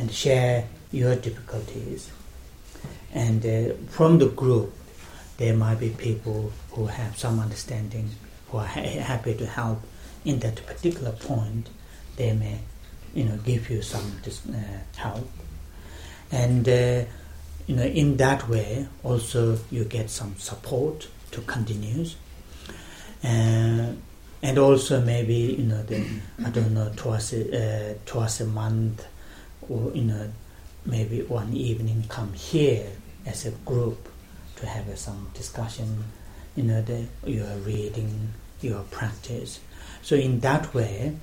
and share your difficulties. And from the group, there might be people who have some understanding, who are happy to help in that particular point. They may, give you some help. And, in that way, also you get some support to continue. And also maybe, twice a month, or, maybe one evening come here as a group to have some discussion, your reading, your practice. So in that way,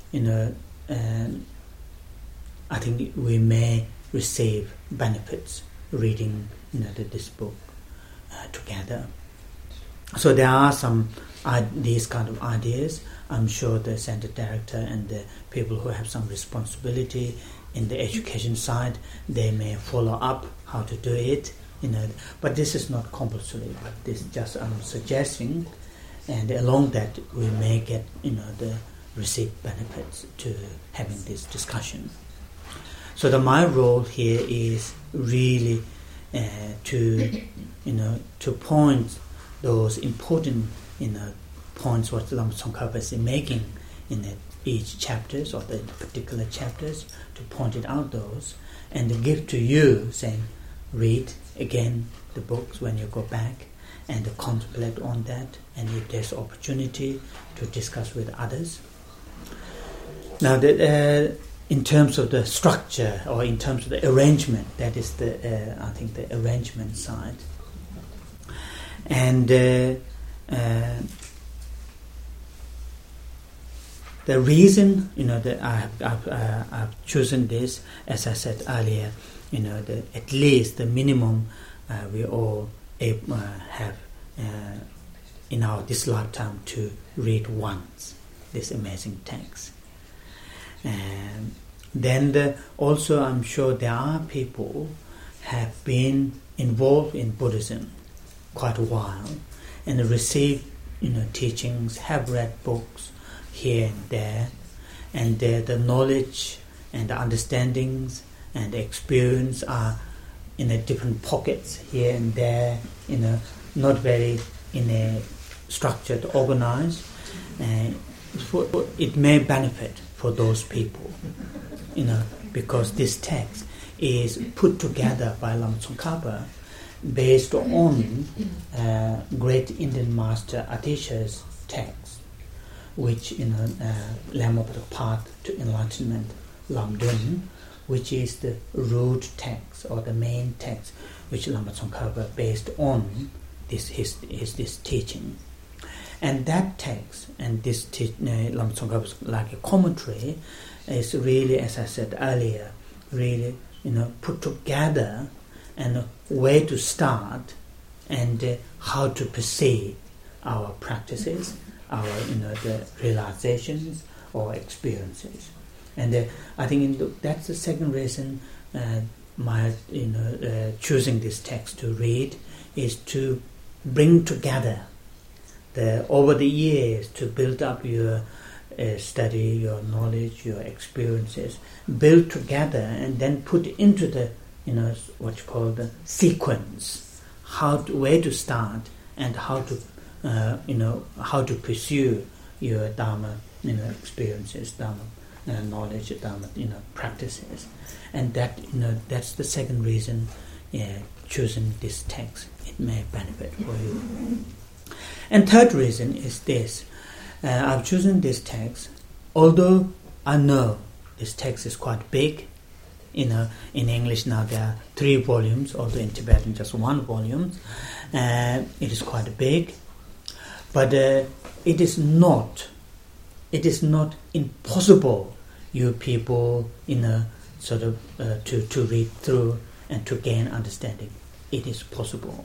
I think we may receive benefits reading this book together. So there are some these kind of ideas. I'm sure the center director and the people who have some responsibility in the education side, they may follow up how to do it. But this is not compulsory. But this is just I'm suggesting, and along that we may get the receive benefits to having this discussion. So my role here is really to point those important points what Lama Tsongkhapa is making in each chapters or the particular chapters, to point it out those and to give to you, saying read again the books when you go back and to contemplate on that, and if there's opportunity to discuss with others. Now in terms of the structure or in terms of the arrangement, that is I think the arrangement side. And the reason that I've chosen this, as I said earlier, at least the minimum we all have in this lifetime to read once this amazing text. And then also I'm sure there are people have been involved in Buddhism quite a while and received teachings, have read books here and there, and the knowledge and the understandings and the experience are in a different pockets here and there, not very in a structured, organized. It may benefit for those people, because this text is put together by Lama Tsongkhapa based on great Indian master Atisha's text, which Lamb of the Path to Enlightenment, Lamdun, which is the root text or the main text which Lama Tsongkhapa based on this teaching. And that text and this Lama Tsongkhapa's like a commentary is really, as I said earlier, really put together and where to start and how to perceive our practices, our the realizations or experiences. And I think that's the second reason my choosing this text to read is to bring together over the years to build up your study, your knowledge, your experiences, build together and then put into the what you call the sequence, where to start and how to pursue your Dharma experiences, Dharma knowledge, Dharma practices, and that's the second reason choosing this text. It may benefit for you. And third reason is this: I've chosen this text, although I know this text is quite big. In English now there are 3 volumes, although in Tibetan just 1 volume. It is quite big, but it is not impossible you people sort of to read through and to gain understanding. It is possible.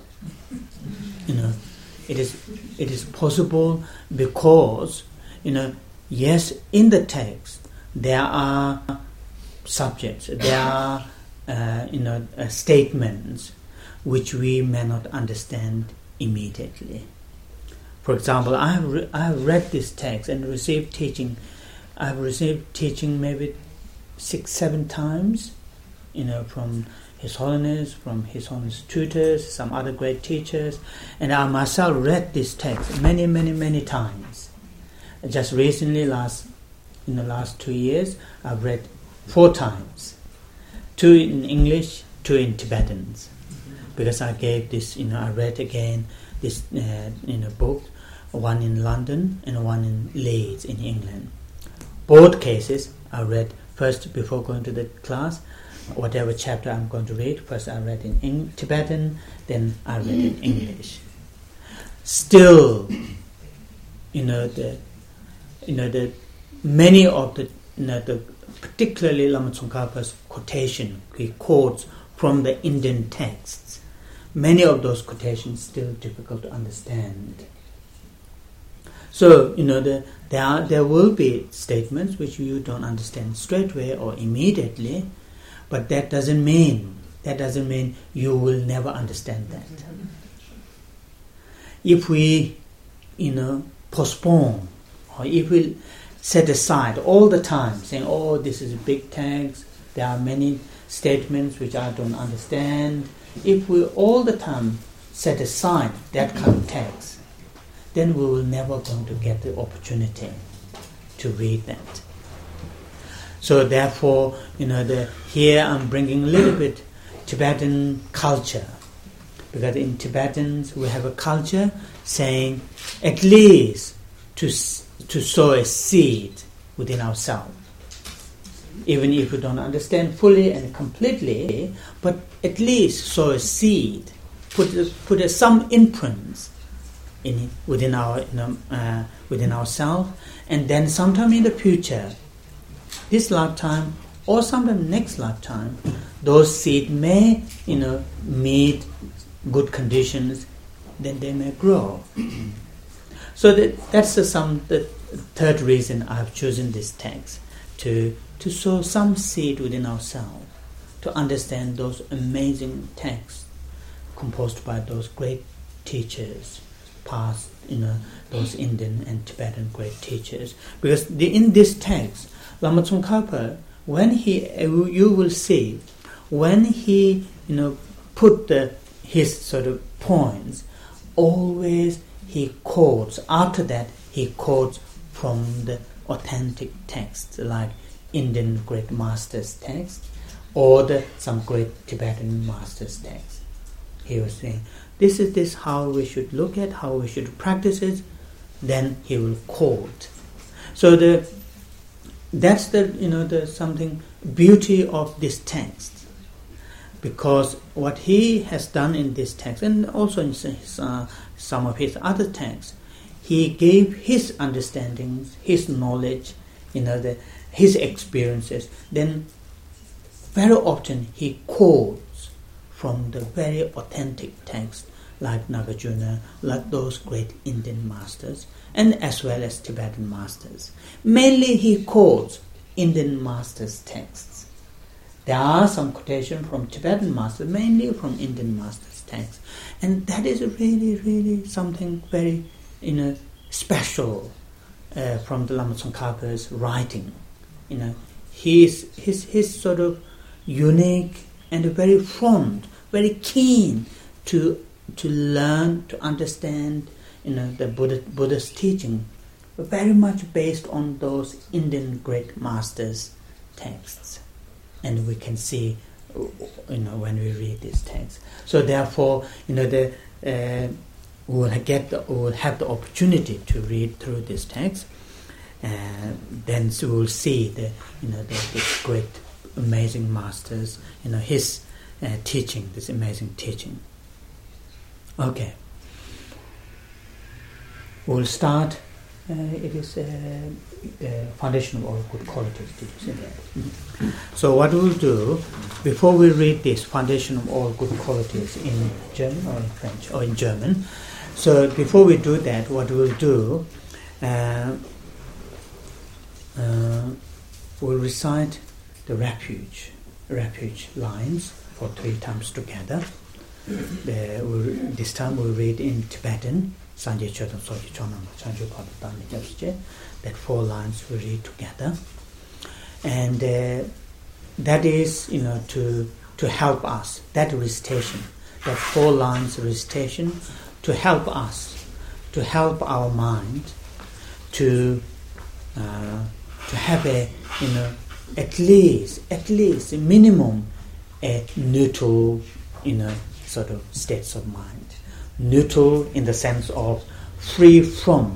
It is possible because yes, in the text there are subjects, there are statements which we may not understand immediately. For example, I have read this text and received teaching. I have received teaching maybe 6-7 times, from His Holiness, from His Holiness tutors, some other great teachers, and I myself read this text many, many, many times. Just recently, in the last 2 years, I've read 4 times, 2 in English, 2 in Tibetan, because I gave this, I read again this book, one in London and one in Leeds in England. Both cases I read first before going to the class. Whatever chapter I'm going to read, first I read in Tibetan, then I read in English. Still, the many of the particularly Lama Tsongkhapa's quotation, he quotes from the Indian texts. Many of those quotations still difficult to understand. So there will be statements which you don't understand straight away or immediately, but that doesn't mean you will never understand that. If we postpone, or if we set aside all the time saying, oh, this is a big text, there are many statements which I don't understand, if we all the time set aside that kind of text, then we will never going to get the opportunity to read that. So therefore, here I'm bringing a little bit Tibetan culture, because in Tibetans we have a culture saying at least to sow a seed within ourselves, even if we don't understand fully and completely, but at least sow a seed, put some imprint within ourselves, and then sometime in the future, this lifetime or sometime next lifetime, those seeds may meet good conditions, then they may grow. So that's the third reason I've chosen this text, to sow some seed within ourselves, to understand those amazing texts composed by those great teachers, past, those Indian and Tibetan great teachers. Because in this text, Lama Tsongkhapa, you will see, when he put his sort of points, always he quotes. After that, he quotes from the authentic texts, like Indian great masters' text, or some great Tibetan masters' text. He was saying, this is how we should look at, how we should practice it. Then he will quote. So that's the something beauty of this text, because what he has done in this text, and also in some of his other texts, he gave his understandings, his knowledge, his experiences. Then very often he quotes from the very authentic text, like Nagarjuna, like those great Indian masters, and as well as Tibetan masters. Mainly he quotes Indian masters' texts. There are some quotations from Tibetan masters, mainly from Indian masters' texts, and that is really, really something very, special from the Lama Tsongkhapa's writing. His sort of unique and very fond, very keen to learn, to understand, the Buddha's teaching, very much based on those Indian great masters' texts, and we can see, when we read these texts. So therefore, we will have the opportunity to read through this text, then we will see the great, amazing masters, his teaching, this amazing teaching. Okay. We'll start. It is foundation of all good qualities. Did you say that? Mm-hmm. So what we'll do, before we read this foundation of all good qualities in German or in French or in German, so before we do that, what we'll do, we'll recite the refuge lines for 3 times together. This time we'll read in Tibetan. That 4 lines we read together, and that is, to help us, that recitation, that 4 lines recitation, to help us, to help our mind to have a, at least minimum a neutral, sort of states of mind. Neutral in the sense of free from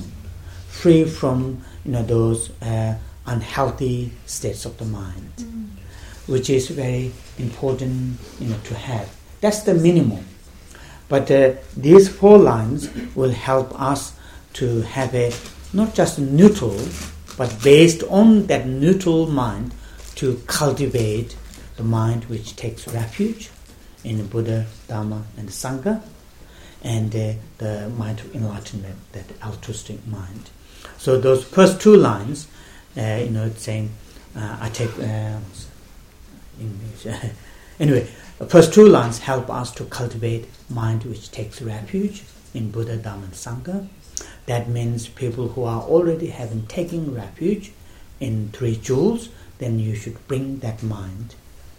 those unhealthy states of the mind, which is very important, to have. That's the minimum. But these 4 lines will help us to have a not just neutral, but based on that neutral mind, to cultivate the mind which takes refuge in Buddha, Dharma, and Sangha, and the mind of enlightenment, that altruistic mind. So those first 2 lines, it's saying, I take English. Anyway, the first 2 lines help us to cultivate mind which takes refuge in Buddha, Dharma, and Sangha. That means people who are already having taken refuge in 3 jewels, then you should bring that mind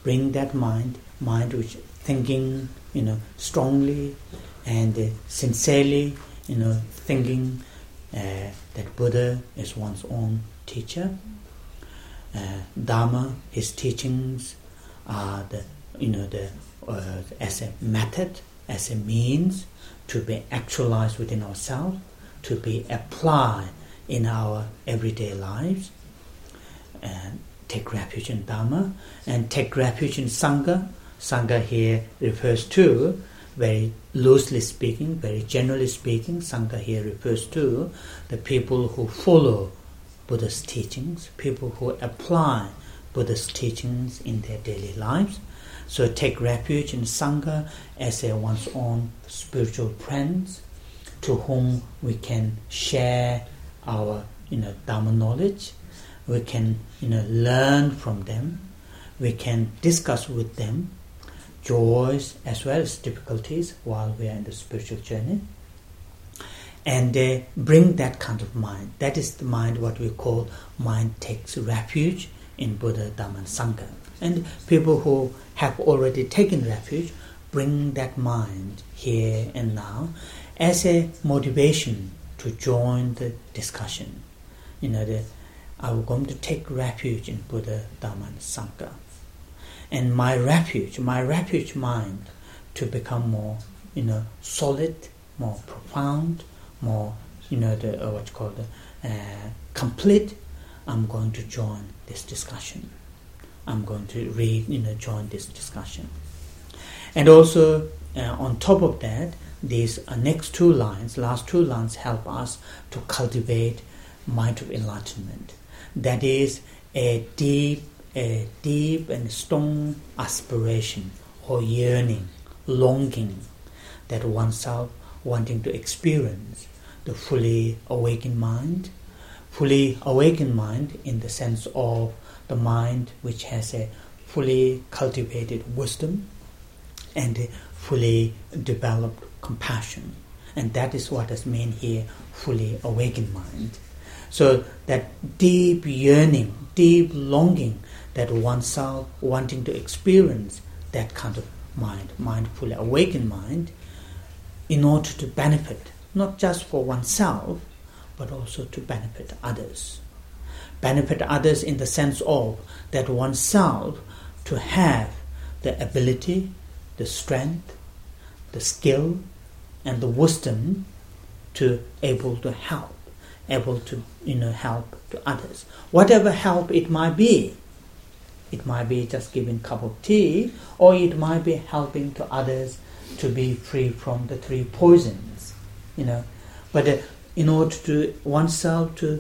which thinking, strongly and sincerely, thinking that Buddha is one's own teacher. Dharma, his teachings are as a method, as a means to be actualized within ourselves, to be applied in our everyday lives. And take refuge in Dharma and take refuge in Sangha. Sangha here refers to, very loosely speaking, very generally speaking, Sangha here refers to the people who follow Buddha's teachings, people who apply Buddha's teachings in their daily lives. So take refuge in Sangha as one's own spiritual friends to whom we can share our Dharma knowledge. We can learn from them. We can discuss with them joys as well as difficulties while we are in the spiritual journey. And bring that kind of mind. That is the mind what we call mind takes refuge in Buddha, Dharma, and Sangha. And people who have already taken refuge bring that mind here and now as a motivation to join the discussion. I'm going to take refuge in Buddha, Dharma, and Sangha. And my refuge mind to become more, solid, more profound, more, complete. I'm going to join this discussion. I'm going to join this discussion. And also, on top of that, these last 2 lines help us to cultivate mind of enlightenment. That is a deep and strong aspiration or yearning, longing that oneself wanting to experience the fully awakened mind in the sense of the mind which has a fully cultivated wisdom and a fully developed compassion. And that is what is meant here, fully awakened mind. So that deep yearning, deep longing that oneself wanting to experience that kind of mind, fully awakened mind, in order to benefit, not just for oneself, but also to benefit others. Benefit others in the sense of that oneself to have the ability, the strength, the skill, and the wisdom to able to help to others. Whatever help it might be. It might be just giving a cup of tea, or it might be helping to others to be free from the 3 poisons. But in order to oneself to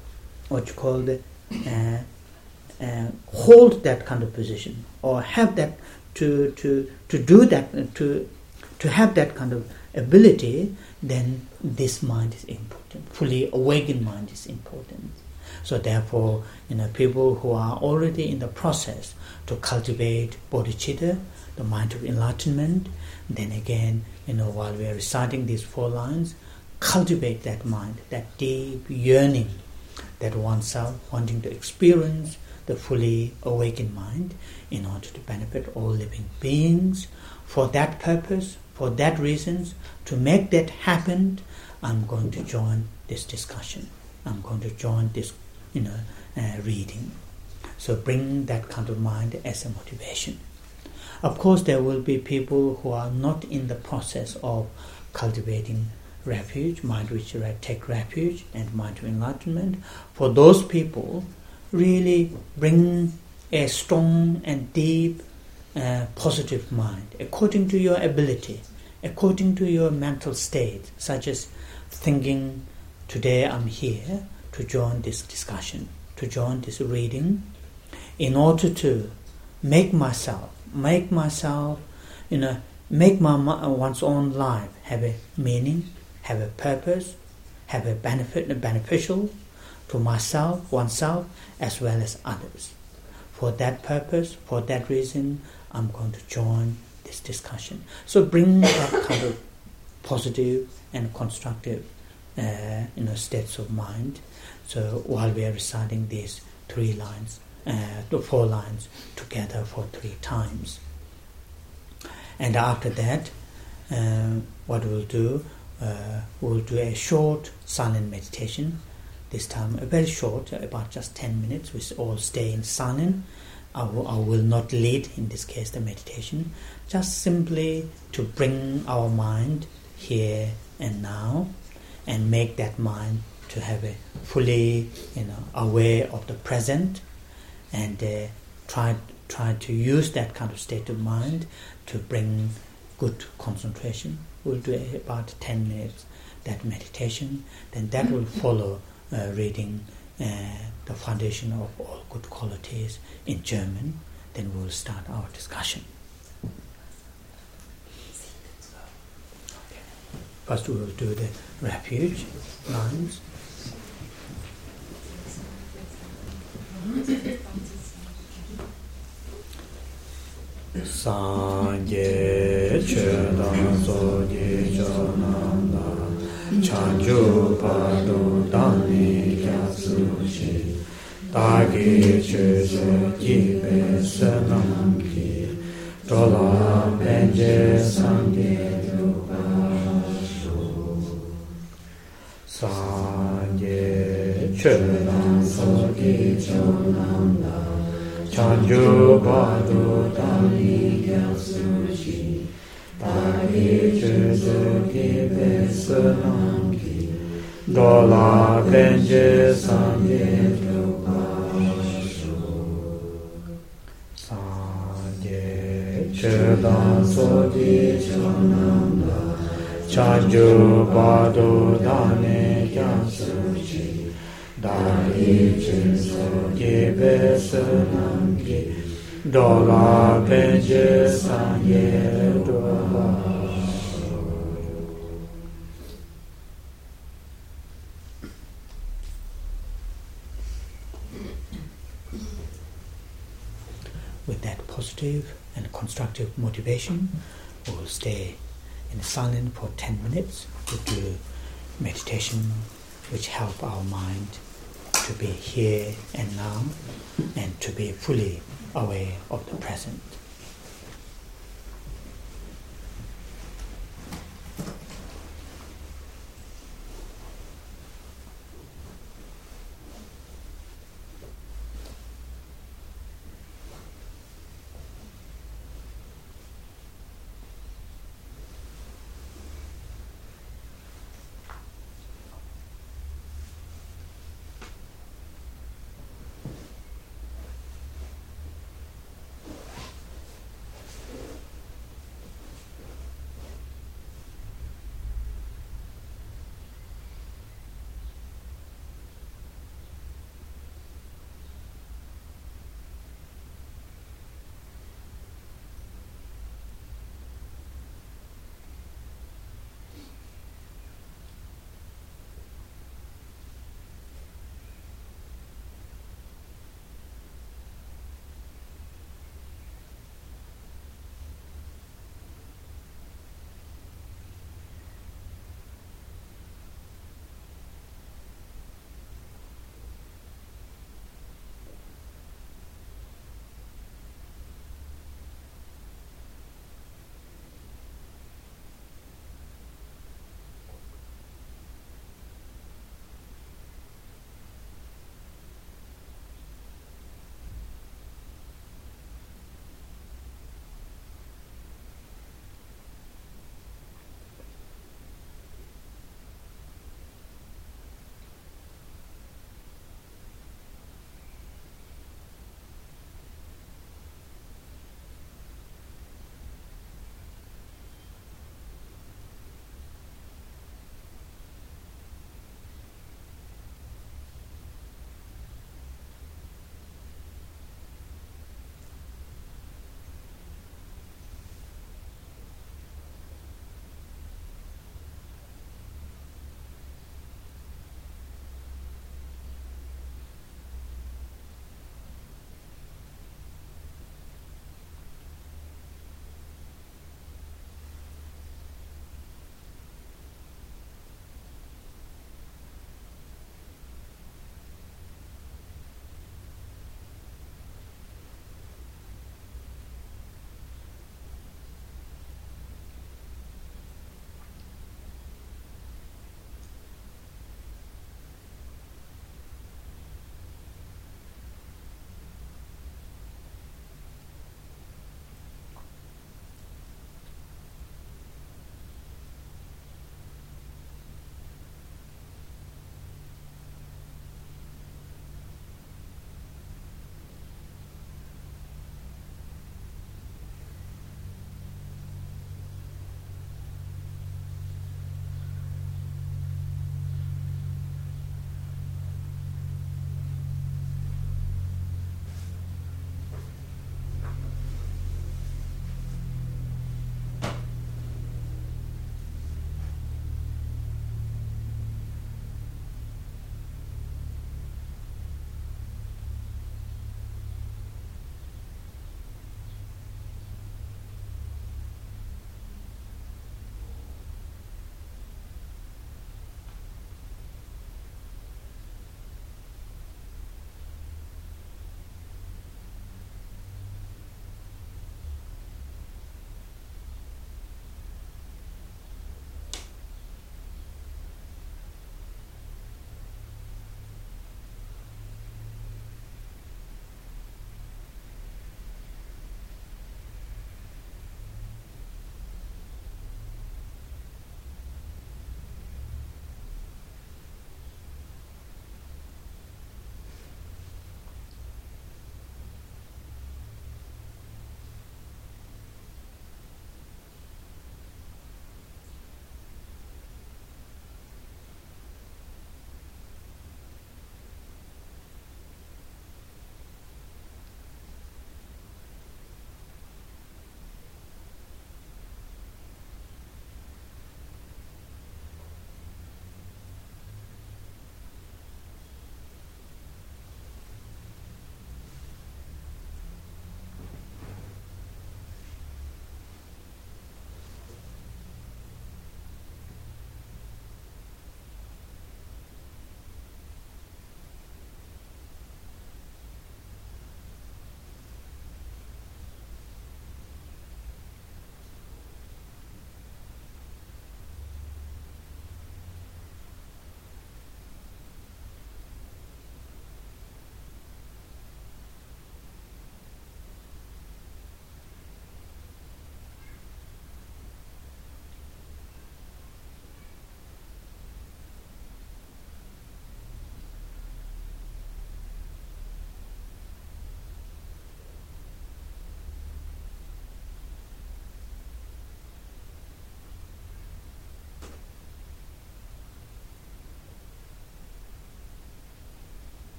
hold that kind of position, or have that to do that, to have that kind of ability, then this mind is important. Fully awakened mind is important. So therefore, people who are already in the process to cultivate bodhicitta, the mind of enlightenment, then again, while we are reciting these 4 lines, cultivate that mind, that deep yearning that oneself wanting to experience the fully awakened mind in order to benefit all living beings. For that purpose, for that reasons, to make that happen, I'm going to join this discussion. I'm going to join this reading. So bring that kind of mind as a motivation. Of course, there will be people who are not in the process of cultivating refuge, mind which take refuge, and mind of enlightenment. For those people, really bring a strong and deep positive mind according to your ability, according to your mental state, such as thinking, today I'm here to join this discussion, to join this reading, in order to make myself, make one's own life have a meaning, have a purpose, have a beneficial to myself, oneself, as well as others. For that purpose, for that reason, I'm going to join this discussion. So bring that kind of positive and constructive states of mind. So while we are reciting these 4 lines together for 3 times. And after that, what we'll do a short silent meditation. This time, very short, about just 10 minutes. We all stay in silent. I will not lead, in this case, the meditation. Just simply to bring our mind here and now, and make that mind to have a fully, aware of the present, and try to use that kind of state of mind to bring good concentration. We'll do about 10 minutes that meditation. Then that will follow reading the foundation of all good qualities in German. Then we'll start our discussion. Okay. First we will do the refuge lines. Sangye chedan soje jonanda chanju padu dani kyasushi dagi cheje jibe senamki dola benje sangye lupashu Sangye chedan soje jonanda Chanju Badu Dani Gyasushi Dagi Chuju Kibe Sunamki Dola Benje Sangye Lupashu Sangye Chedan Soji Chananda Chanju Badu Dani Gyasushi Dagi Chuju Kibe Sunamki Dola Benje Sangye Lupashu. With that positive and constructive motivation, we will stay in silence for 10 minutes to do meditation which help our mind to be here and now and to be fully aware of the present.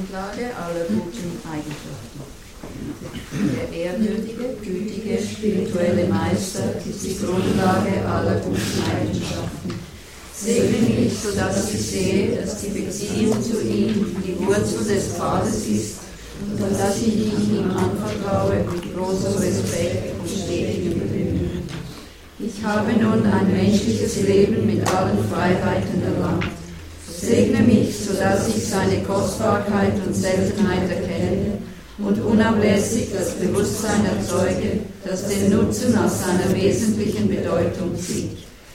Grundlage aller guten Eigenschaften. Der ehrwürdige, gütige, spirituelle Meister ist die Grundlage aller guten Eigenschaften. Segne mich, sodass ich sehe, dass die Beziehung zu ihm die Wurzel des Pfades ist und dass ich mich ihm anvertraue mit großem Respekt und stetigem Bemühen. Ich habe nun ein menschliches Leben mit allen Freiheiten erlangt. Segne mich, sodass ich seine Kostbarkeit und Seltenheit erkenne und unablässig das Bewusstsein erzeuge, das den Nutzen aus seiner wesentlichen Bedeutung zieht.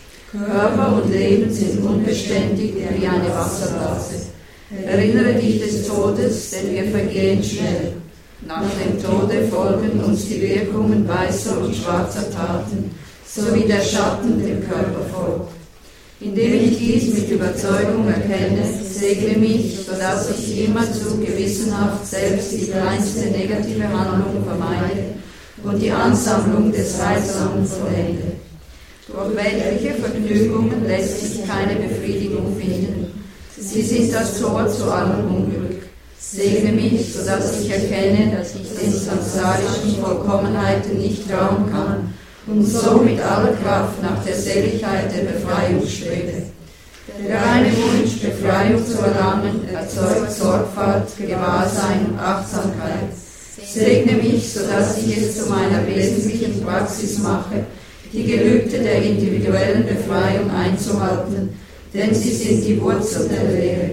Körper und Leben sind unbeständig wie eine Wasserblase. Erinnere dich des Todes, denn wir vergehen schnell. Nach dem Tode folgen uns die Wirkungen weißer und schwarzer Taten, sowie der Schatten dem Körper folgt. Indem ich dies mit Überzeugung erkenne, segne mich, sodass ich immerzu gewissenhaft selbst die kleinste negative Handlung vermeide und die Ansammlung des Heilsamen vollende. Durch weltliche Vergnügungen lässt sich keine Befriedigung finden. Sie sind das Tor zu allem Unglück. Segne mich, sodass ich erkenne, dass ich den samsarischen Vollkommenheiten nicht trauen kann und so mit aller Kraft nach der Seligkeit der Befreiung strebe. Der reine Wunsch, Befreiung zu erlangen, erzeugt Sorgfalt, Gewahrsein und Achtsamkeit. Segne mich, sodass ich es zu meiner wesentlichen Praxis mache, die Gelübde der individuellen Befreiung einzuhalten, denn sie sind die Wurzel der Lehre.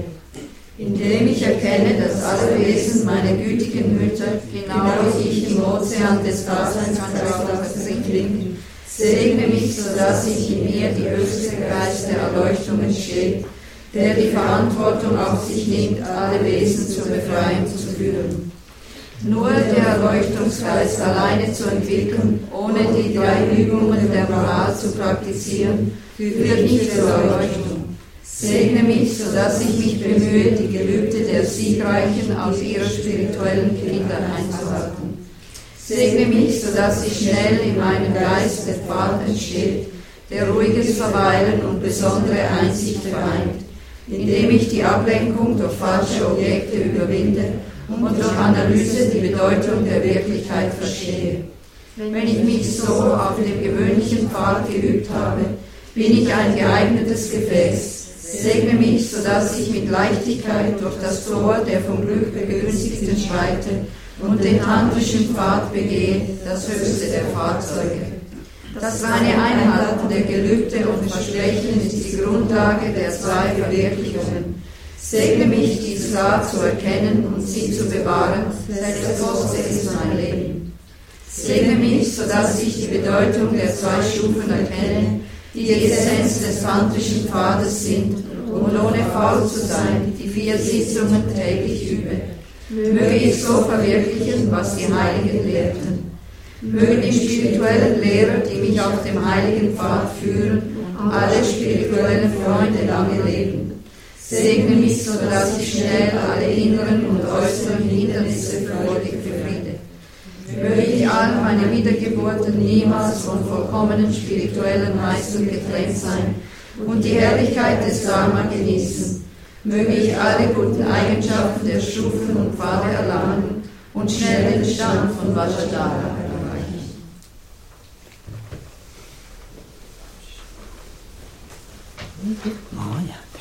Indem ich erkenne, dass alle Wesen meine gütigen Mütter, genau wie ich im Ozean des Daseinskreislaufs versinken, segne mich, sodass sich in mir die höchste Geist der Erleuchtung entsteht, der die Verantwortung auf sich nimmt, alle Wesen zur Befreiung zu führen. Nur der Erleuchtungsgeist alleine zu entwickeln, ohne die 3 Übungen der Moral zu praktizieren, führt nicht zur Erleuchtung. Segne mich, sodass ich mich bemühe, die Gelübde der Siegreichen aus ihrer spirituellen Kinder einzuhalten. Segne mich, sodass sich schnell in meinem Geist der Pfad entsteht, der ruhiges Verweilen und besondere Einsicht vereint, indem ich die Ablenkung durch falsche Objekte überwinde und durch Analyse die Bedeutung der Wirklichkeit verstehe. Wenn ich mich so auf dem gewöhnlichen Pfad geübt habe, bin ich ein geeignetes Gefäß. Segne mich, sodass ich mit Leichtigkeit durch das Tor der vom Glück begünstigten schreite und den tantrischen Pfad begehe, das höchste der Fahrzeuge. Das reine Einhalten der Gelübde und Versprechen ist die Grundlage der 2 Verwirklichungen. Segne mich, dies klar zu erkennen und sie zu bewahren, selbst koste es mein Leben. Segne mich, sodass ich die Bedeutung der 2 Stufen erkenne, die Essenz des tantrischen Pfades sind, und ohne faul zu sein, die 4 Sitzungen täglich übe. Möge ich so verwirklichen, was die Heiligen lehrten. Mögen die spirituellen Lehrer, die mich auf dem heiligen Pfad führen, alle spirituellen Freunde lange leben. Segne mich, sodass ich schnell alle inneren und äußeren Hindernisse freudig befriede. Möge ich all meine Wiedergeburten niemals von vollkommenen spirituellen Meistern getrennt sein und die Herrlichkeit des Dharma genießen. Möge ich alle guten Eigenschaften der Stufen und Pfade erlangen und schnell den Stand von Vajradhara erreichen. Oh ja.